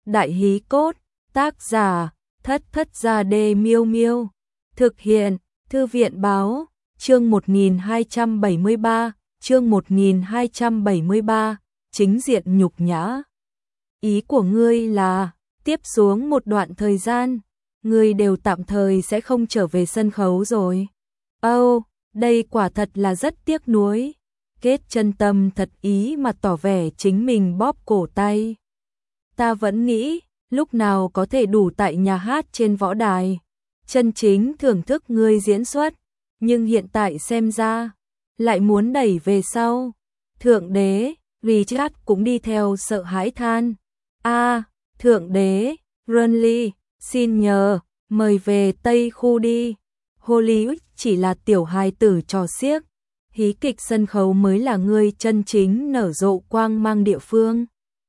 Đại hí cốt, tác giả, Thất Thất Gia Đê Miêu Miêu. Thực hiện, Thư viện báo, chương 1273, chương 1273, chính diện nhục nhã. Ý của ngươi là, tiếp xuống một đoạn thời gian, ngươi đều tạm thời sẽ không trở về sân khấu rồi. Đây quả thật là rất tiếc nuối. Kết chân tâm thật ý mà tỏ vẻ chính mình bóp cổ tay. Ta vẫn nghĩ, lúc nào có thể đủ tại nhà hát trên võ đài, chân chính thưởng thức ngươi diễn xuất, nhưng hiện tại xem ra, lại muốn đẩy về sau. Thượng đế, Richard cũng đi theo sợ hãi than. Thượng đế, Runley, xin nhờ, mời về Tây Khu đi. Hollywood chỉ là tiểu hài tử trò xiếc, hí kịch sân khấu mới là ngươi chân chính nở rộ quang mang địa phương.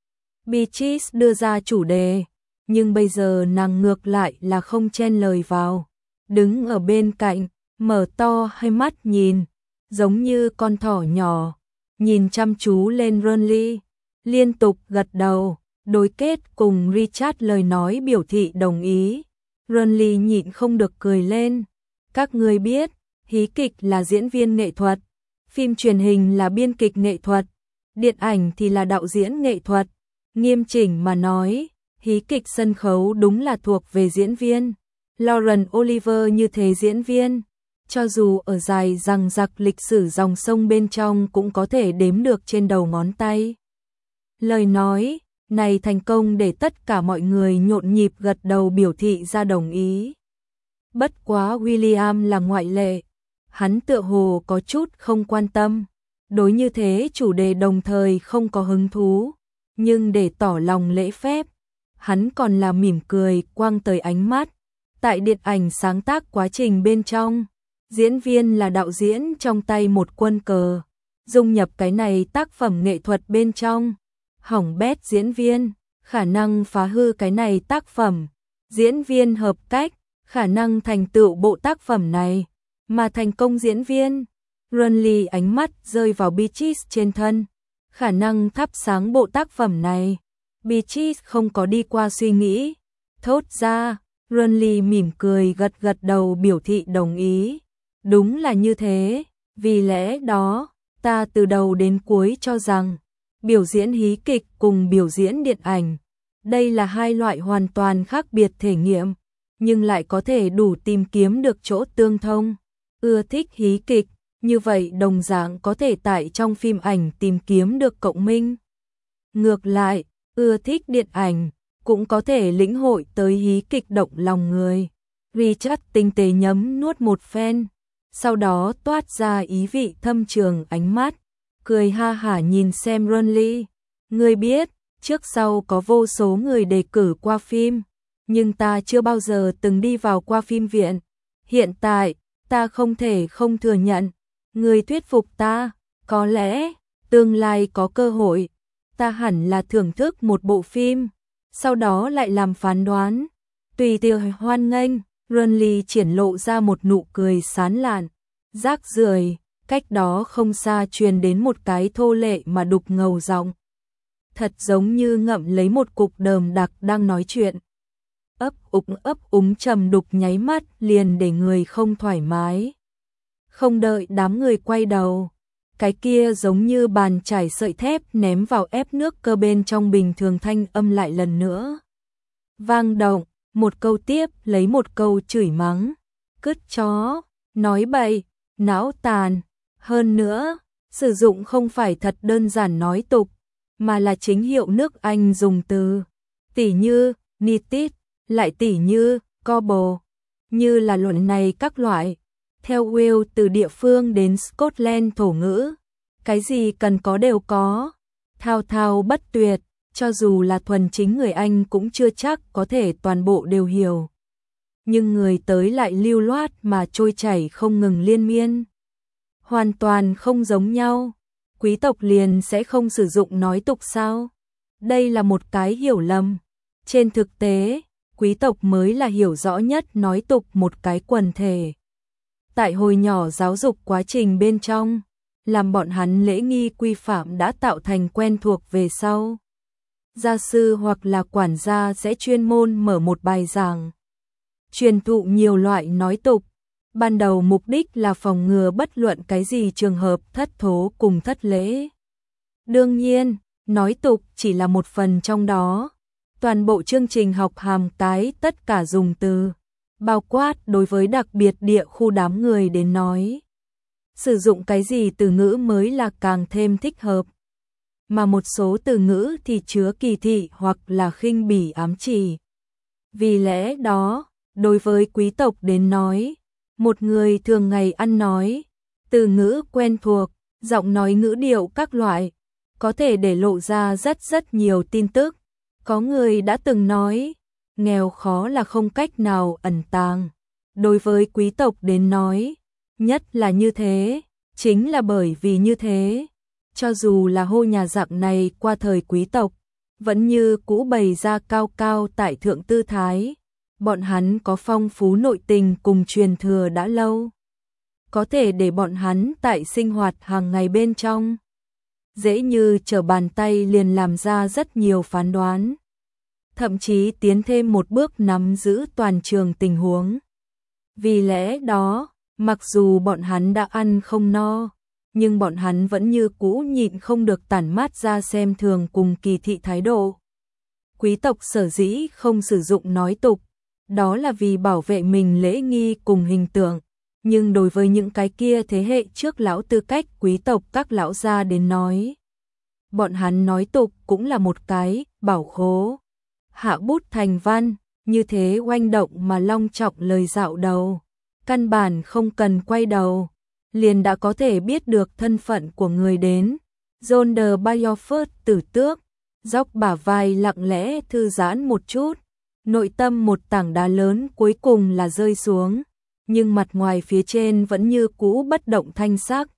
Beatrice đưa ra chủ đề, nhưng bây giờ nàng ngược lại là không chen lời vào, đứng ở bên cạnh, mở to hai mắt nhìn, giống như con thỏ nhỏ, nhìn chăm chú lên Runley, liên tục gật đầu, đối kết cùng Richard lời nói biểu thị đồng ý. Runley nhịn không được cười lên. Các ngươi biết, hí kịch là diễn viên nghệ thuật, phim truyền hình là biên kịch nghệ thuật, điện ảnh thì là đạo diễn nghệ thuật. Nghiêm chỉnh mà nói, hí kịch sân khấu đúng là thuộc về diễn viên. Laurence Olivier như thế diễn viên, cho dù ở dài dằng dặc lịch sử dòng sông bên trong cũng có thể đếm được trên đầu ngón tay. Lời nói này thành công để tất cả mọi người nhộn nhịp gật đầu biểu thị ra đồng ý. Bất quá William là ngoại lệ, hắn tựa hồ có chút không quan tâm, đối như thế chủ đề đồng thời không có hứng thú, nhưng để tỏ lòng lễ phép, hắn còn là mỉm cười quang tới ánh mắt. Tại điện ảnh sáng tác quá trình bên trong, diễn viên là đạo diễn trong tay một quân cờ, dung nhập cái này tác phẩm nghệ thuật bên trong, hỏng bét diễn viên, khả năng phá hư cái này tác phẩm, diễn viên hợp cách, khả năng thành tựu bộ tác phẩm này, mà thành công diễn viên. Runley ánh mắt rơi vào Beatrice trên thân, khả năng thắp sáng bộ tác phẩm này. Beatrice không có đi qua suy nghĩ, thốt ra. Runley mỉm cười gật gật đầu biểu thị đồng ý. Đúng là như thế, vì lẽ đó, ta từ đầu đến cuối cho rằng, biểu diễn hí kịch cùng biểu diễn điện ảnh, đây là hai loại hoàn toàn khác biệt thể nghiệm, nhưng lại có thể đủ tìm kiếm được chỗ tương thông. Ưa thích hí kịch, như vậy đồng dạng có thể tại trong phim ảnh tìm kiếm được cộng minh. Ngược lại, ưa thích điện ảnh, cũng có thể lĩnh hội tới hí kịch động lòng người. Richard tinh tế nhấm nuốt một phen, sau đó toát ra ý vị thâm trường ánh mắt, cười ha hả nhìn xem Runley. Ngươi biết, trước sau có vô số người đề cử qua phim, nhưng ta chưa bao giờ từng đi vào qua phim viện. Hiện tại, ta không thể không thừa nhận, ngươi thuyết phục ta, có lẽ, tương lai có cơ hội, ta hẳn là thưởng thức một bộ phim, sau đó lại làm phán đoán. Tùy tiệc hoan nghênh, Runley triển lộ ra một nụ cười sán lạn. Rác rưởi, cách đó không xa truyền đến một cái thô lệ mà đục ngầu giọng. Thật giống như ngậm lấy một cục đờm đặc đang nói chuyện. Ấp úng trầm đục nháy mắt liền để người không thoải mái. Không đợi đám người quay đầu, cái kia giống như bàn chải sợi thép ném vào ép nước cơ bên trong bình thường thanh âm lại lần nữa. Vang động, một câu tiếp lấy một câu chửi mắng. Cứt chó, nói bậy, não tàn. Hơn nữa, sử dụng không phải thật đơn giản nói tục, mà là chính hiệu nước Anh dùng từ. Tỉ như, nitit, lại tỉ như, cobble, như là luận này các loại. Theo Will từ địa phương đến Scotland thổ ngữ, cái gì cần có đều có, thao thao bất tuyệt, cho dù là thuần chính người Anh cũng chưa chắc có thể toàn bộ đều hiểu. Nhưng người tới lại lưu loát mà trôi chảy không ngừng liên miên. Hoàn toàn không giống nhau, quý tộc liền sẽ không sử dụng nói tục sao? Đây là một cái hiểu lầm. Trên thực tế, quý tộc mới là hiểu rõ nhất nói tục một cái quần thể. Tại hồi nhỏ giáo dục quá trình bên trong, làm bọn hắn lễ nghi quy phạm đã tạo thành quen thuộc về sau. gia sư hoặc là quản gia sẽ chuyên môn mở một bài giảng, truyền thụ nhiều loại nói tục. Ban đầu mục đích là phòng ngừa bất luận cái gì trường hợp thất thố cùng thất lễ. Đương nhiên, nói tục chỉ là một phần trong đó. Toàn bộ chương trình học hàm cái tất cả dùng từ, bao quát đối với đặc biệt địa khu đám người đến nói. Sử dụng cái gì từ ngữ mới là càng thêm thích hợp. Mà một số từ ngữ thì chứa kỳ thị hoặc là khinh bỉ ám chỉ. Vì lẽ đó, đối với quý tộc đến nói, một người thường ngày ăn nói, từ ngữ quen thuộc, giọng nói ngữ điệu các loại, có thể để lộ ra rất nhiều tin tức. Có người đã từng nói, nghèo khó là không cách nào ẩn tàng. Đối với quý tộc đến nói, nhất là như thế, chính là bởi vì như thế. Cho dù là hô nhà giặc này qua thời quý tộc, vẫn như cũ bày ra cao cao tại thượng tư thái. Bọn hắn có phong phú nội tình cùng truyền thừa đã lâu. Có thể để bọn hắn tại sinh hoạt hàng ngày bên trong. Dễ như trở bàn tay liền làm ra rất nhiều phán đoán. Thậm chí tiến thêm một bước nắm giữ toàn trường tình huống. Vì lẽ đó, mặc dù bọn hắn đã ăn không no, nhưng bọn hắn vẫn như cũ nhịn không được tản mát ra xem thường cùng kỳ thị thái độ. Quý tộc sở dĩ không sử dụng nói tục, đó là vì bảo vệ mình lễ nghi cùng hình tượng. Nhưng đối với những cái kia thế hệ trước lão tư cách quý tộc các lão gia đến nói, bọn hắn nói tục cũng là một cái bảo khố. Hạ bút thành văn, như thế oanh động mà long trọng lời dạo đầu. Căn bản không cần quay đầu, liền đã có thể biết được thân phận của người đến. John de Beaufort tử tước, dốc bả vai lặng lẽ thư giãn một chút. Nội tâm một tảng đá lớn cuối cùng là rơi xuống, nhưng mặt ngoài phía trên vẫn như cũ bất động thanh sắc.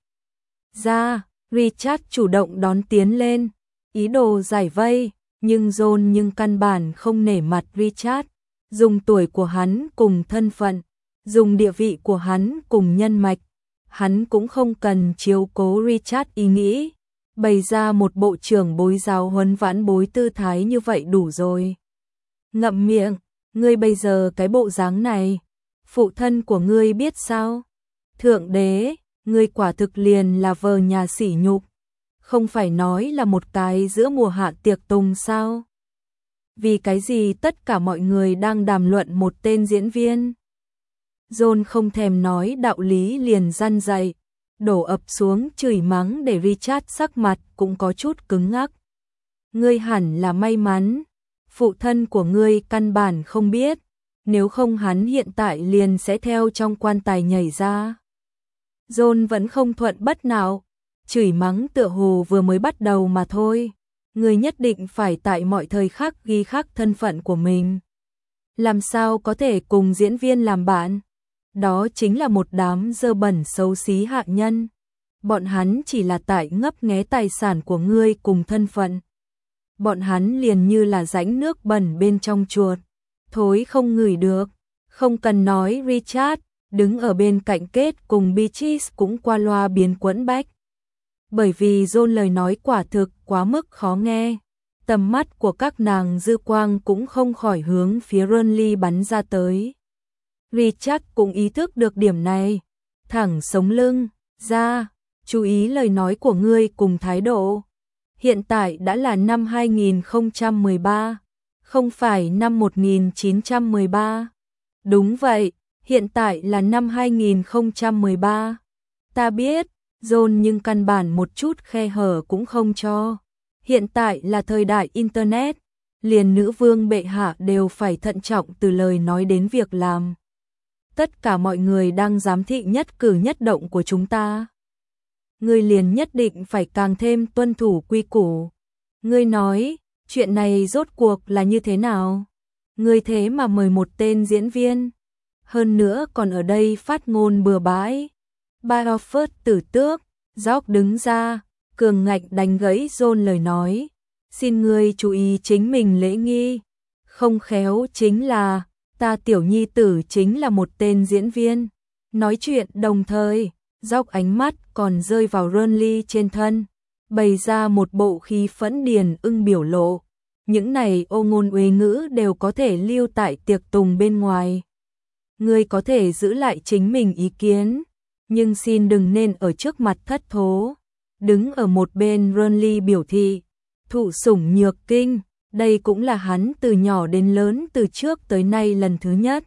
Ra, Richard chủ động đón tiến lên, ý đồ giải vây, nhưng John căn bản không nể mặt Richard, dùng tuổi của hắn cùng thân phận, dùng địa vị của hắn cùng nhân mạch, hắn cũng không cần chiếu cố Richard ý nghĩ, bày ra một bộ trưởng bối giáo huấn vãn bối tư thái như vậy đủ rồi. Ngậm miệng, ngươi bây giờ cái bộ dáng này, phụ thân của ngươi biết sao? Thượng đế, ngươi quả thực liền là vờ nhà sỉ nhục, không phải nói là một cái giữa mùa hạ tiệc tùng sao? Vì cái gì tất cả mọi người đang đàm luận một tên diễn viên? John không thèm nói đạo lý liền răn dậy, đổ ập xuống chửi mắng để Richard sắc mặt cũng có chút cứng ngắc. Ngươi hẳn là may mắn, phụ thân của ngươi căn bản không biết, nếu không hắn hiện tại liền sẽ theo trong quan tài nhảy ra. John vẫn không thuận bất nào, chửi mắng tựa hồ vừa mới bắt đầu mà thôi. Ngươi nhất định phải tại mọi thời khắc ghi khắc thân phận của mình. Làm sao có thể cùng diễn viên làm bạn? Đó chính là một đám dơ bẩn xấu xí hạ nhân. Bọn hắn chỉ là tại ngấp nghé tài sản của ngươi cùng thân phận. Bọn hắn liền như là rãnh nước bẩn bên trong chuột, thối không ngửi được. Không cần nói Richard, đứng ở bên cạnh Kết cùng Beatrice cũng qua loa biến quẫn bách. Bởi vì John lời nói quả thực quá mức khó nghe. Tầm mắt của các nàng dư quang cũng không khỏi hướng phía Renly bắn ra tới. Richard cũng ý thức được điểm này, thẳng sống lưng, ra, chú ý lời nói của ngươi cùng thái độ. Hiện tại đã là năm 2013, không phải năm 1913. Đúng vậy, hiện tại là năm 2013. Ta biết, John nhưng căn bản một chút khe hở cũng không cho. Hiện tại là thời đại Internet, liền nữ vương bệ hạ đều phải thận trọng từ lời nói đến việc làm. Tất cả mọi người đang giám thị nhất cử nhất động của chúng ta. Ngươi liền nhất định phải càng thêm tuân thủ quy củ. Ngươi nói, chuyện này rốt cuộc là như thế nào? Ngươi thế mà mời một tên diễn viên, hơn nữa còn ở đây phát ngôn bừa bãi. Beaufort tử tước, George đứng ra, cường ngạnh đánh gãy John lời nói. Xin ngươi chú ý chính mình lễ nghi. Không khéo chính là, ta tiểu nhi tử chính là một tên diễn viên. Nói chuyện đồng thời, George ánh mắt còn rơi vào Renly trên thân, bày ra một bộ khí phẫn điền ưng biểu lộ. những này ô ngôn uế ngữ đều có thể lưu tại tiệc tùng bên ngoài. Ngươi có thể giữ lại chính mình ý kiến, nhưng xin đừng nên ở trước mặt thất thố. Đứng ở một bên Renly biểu thị, thụ sủng nhược kinh, đây cũng là hắn từ nhỏ đến lớn từ trước tới nay lần thứ nhất.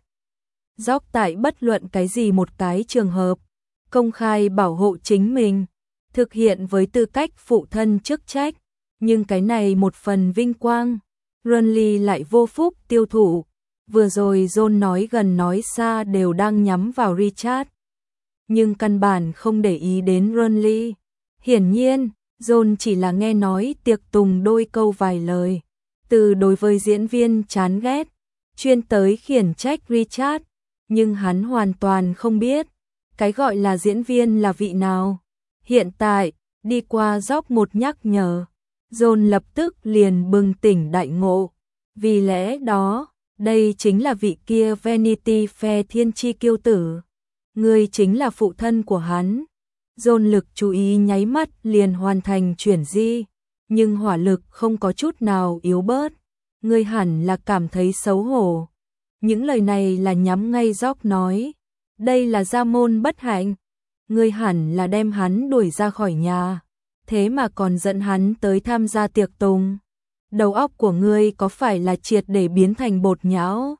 Dốc tại bất luận cái gì một cái trường hợp, công khai bảo hộ chính mình, thực hiện với tư cách phụ thân chức trách, nhưng cái này một phần vinh quang, Renly lại vô phúc tiêu thụ. Vừa rồi John nói gần nói xa đều đang nhắm vào Richard, nhưng căn bản không để ý đến Renly. Hiển nhiên, John chỉ là nghe nói tiệc tùng đôi câu vài lời, từ đối với diễn viên chán ghét, chuyên tới khiển trách Richard, nhưng hắn hoàn toàn không biết, cái gọi là diễn viên là vị nào. Hiện tại, đi qua dốc một nhắc nhở, John lập tức liền bừng tỉnh đại ngộ, vì lẽ đó, đây chính là vị kia Vanity Fair thiên chi kiêu tử. Người chính là phụ thân của hắn. John lực chú ý nháy mắt liền hoàn thành chuyển di, nhưng hỏa lực không có chút nào yếu bớt. Người hẳn là cảm thấy xấu hổ. Những lời này là nhắm ngay Dốc nói. Đây là gia môn bất hạnh. Người hẳn là đem hắn đuổi ra khỏi nhà, thế mà còn dẫn hắn tới tham gia tiệc tùng. Đầu óc của ngươi có phải là triệt để biến thành bột nhão?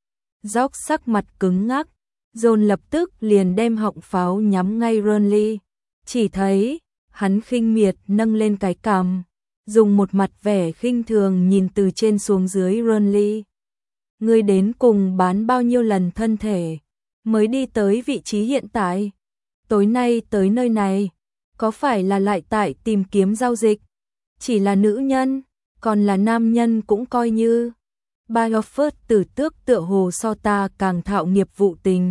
Dốc sắc mặt cứng ngắc, John lập tức liền đem họng pháo nhắm ngay Renly. Chỉ thấy, hắn khinh miệt nâng lên cái cằm, dùng một mặt vẻ khinh thường nhìn từ trên xuống dưới Renly. Ngươi đến cùng bán bao nhiêu lần thân thể, mới đi tới vị trí hiện tại? Tối nay tới nơi này, có phải là lại tại tìm kiếm giao dịch? Chỉ là nữ nhân, còn là nam nhân cũng coi như. Biofurt tử tước tựa hồ so ta càng thạo nghiệp vụ tình.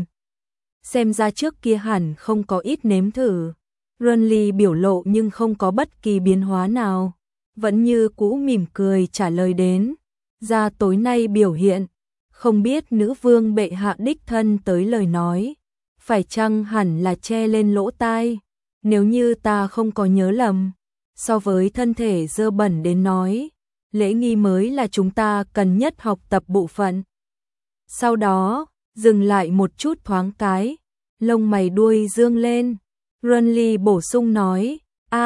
Xem ra trước kia hẳn không có ít nếm thử. Renly biểu lộ nhưng không có bất kỳ biến hóa nào, vẫn như cũ mỉm cười trả lời đến. Ra tối nay biểu hiện, không biết nữ vương bệ hạ đích thân tới lời nói, phải chăng hẳn là che lên lỗ tai. Nếu như ta không có nhớ lầm, so với thân thể dơ bẩn đến nói, lễ nghi mới là chúng ta cần nhất học tập bộ phận. Sau đó, dừng lại một chút thoáng cái, lông mày đuôi dương lên. Renly bổ sung nói,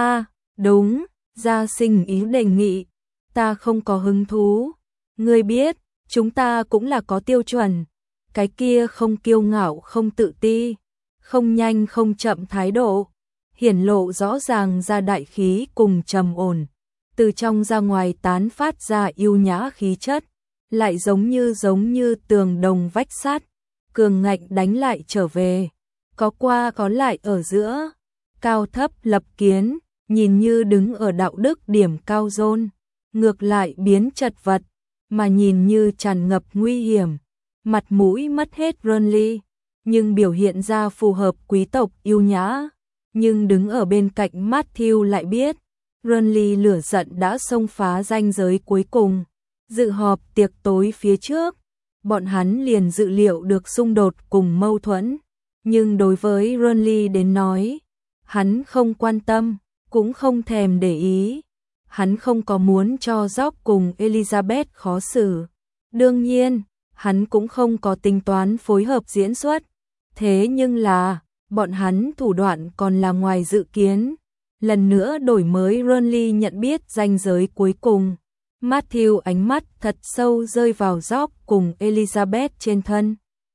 đúng, gia sinh ý đề nghị, ta không có hứng thú. Ngươi biết, chúng ta cũng là có tiêu chuẩn, cái kia không kiêu ngạo không tự ti, không nhanh không chậm thái độ, hiển lộ rõ ràng ra đại khí cùng trầm ổn, từ trong ra ngoài tán phát ra yêu nhã khí chất, lại giống như tường đồng vách sắt, cường ngạnh đánh lại trở về, có qua có lại ở giữa, cao thấp lập kiến, nhìn như đứng ở đạo đức điểm cao John, ngược lại biến chật vật, mà nhìn như tràn ngập nguy hiểm, mặt mũi mất hết Renly, nhưng biểu hiện ra phù hợp quý tộc yêu nhã, nhưng đứng ở bên cạnh Matthew lại biết, Renly lửa giận đã xông phá ranh giới cuối cùng. Dự họp tiệc tối phía trước, bọn hắn liền dự liệu được xung đột cùng mâu thuẫn, nhưng đối với Renly đến nói, hắn không quan tâm, cũng không thèm để ý. Hắn không có muốn cho Jock cùng Elizabeth khó xử. Đương nhiên, hắn cũng không có tính toán phối hợp diễn xuất. Thế nhưng là, bọn hắn thủ đoạn còn là ngoài dự kiến. Lần nữa đổi mới Renly nhận biết ranh giới cuối cùng. Matthew ánh mắt thật sâu rơi vào Jock cùng Elizabeth trên thân.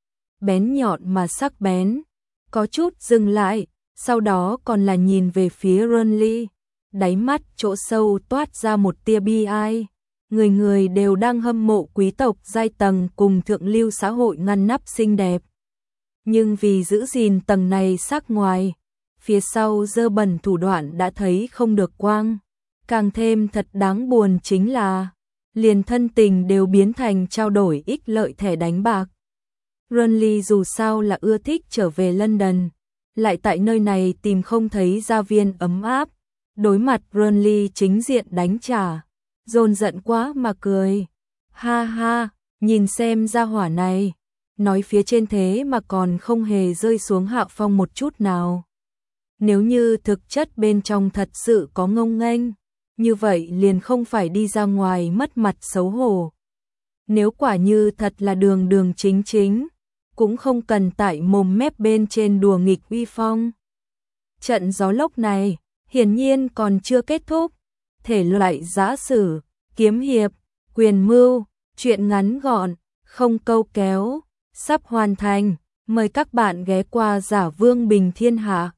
Bén nhọn mà sắc bén. Có chút dừng lại, sau đó còn là nhìn về phía Renly. Đáy mắt chỗ sâu toát ra một tia bi ai. Người người đều đang hâm mộ quý tộc giai tầng cùng thượng lưu xã hội ngăn nắp xinh đẹp. Nhưng vì giữ gìn tầng này sắc ngoài, phía sau dơ bẩn thủ đoạn đã thấy không được quang. Càng thêm thật đáng buồn chính là, liền thân tình đều biến thành trao đổi ích lợi thẻ đánh bạc. Renly dù sao là ưa thích trở về London, lại tại nơi này tìm không thấy gia viên ấm áp. Đối mặt Renly chính diện đánh trả, John giận quá mà cười. Ha ha, nhìn xem gia hỏa này, nói phía trên thế mà còn không hề rơi xuống hạ phong một chút nào. Nếu như thực chất bên trong thật sự có ngông nghênh, như vậy liền không phải đi ra ngoài mất mặt xấu hổ. Nếu quả như thật là đường đường chính chính, cũng không cần tại mồm mép bên trên đùa nghịch uy phong. Trận gió lốc này, hiển nhiên còn chưa kết thúc, thể loại giã sử, kiếm hiệp, quyền mưu, truyện ngắn gọn, không câu kéo, sắp hoàn thành, mời các bạn ghé qua Giả Vương Bình Thiên Hạ.